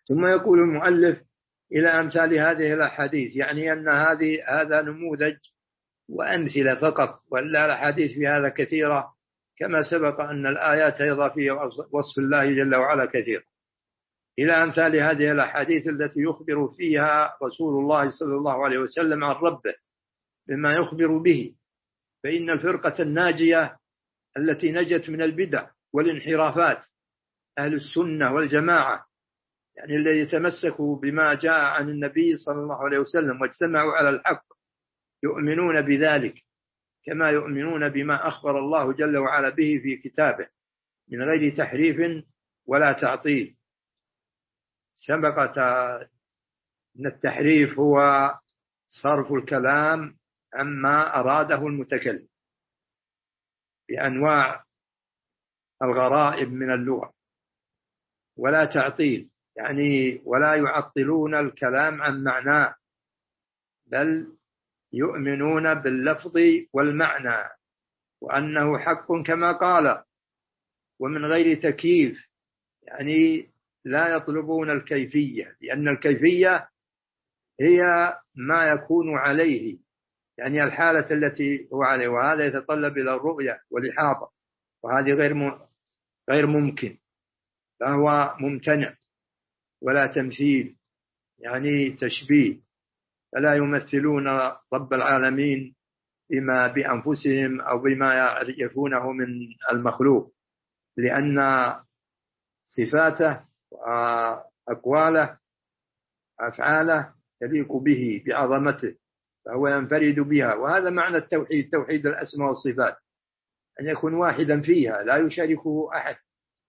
ثم يقول المؤلف إلى أمثال هذه الأحاديث، يعني أن هذا نموذج وأمثلة فقط، ولا الأحاديث في هذا كثيرة، كما سبق أن الآيات أيضا في وصف الله جل وعلا كثير. إلى أمثال هذه الأحاديث التي يخبر فيها رسول الله صلى الله عليه وسلم عن ربه بما يخبر به. فإن الفرقة الناجية التي نجت من البدع والانحرافات أهل السنة والجماعة، يعني الذي يتمسكوا بما جاء عن النبي صلى الله عليه وسلم واجتمعوا على الحق، يؤمنون بذلك كما يؤمنون بما أخبر الله جل وعلا به في كتابه من غير تحريف ولا تعطيل. سبقت أن التحريف هو صرف الكلام عما أراده المتكلم بأنواع الغرائب من اللغة، ولا تعطيل يعني ولا يعطلون الكلام عن معناه، بل يؤمنون باللفظ والمعنى وأنه حق كما قال ومن غير تكييف، يعني لا يطلبون الكيفية، لأن الكيفية هي ما يكون عليه، يعني الحالة التي هو عليه، وهذا يتطلب إلى الرؤية والإحاطة، وهذه غير ممكن، فهو ممتنع ولا تمثيل يعني تشبيه، فلا يمثلون رب العالمين بما بأنفسهم أو بما يعرفونه من المخلوق، لأن صفاته وأقواله أفعاله تليق به بعظمته، فهو ينفرد بها. وهذا معنى التوحيد، توحيد الأسماء والصفات، أن يكون واحدا فيها لا يشاركه أحد،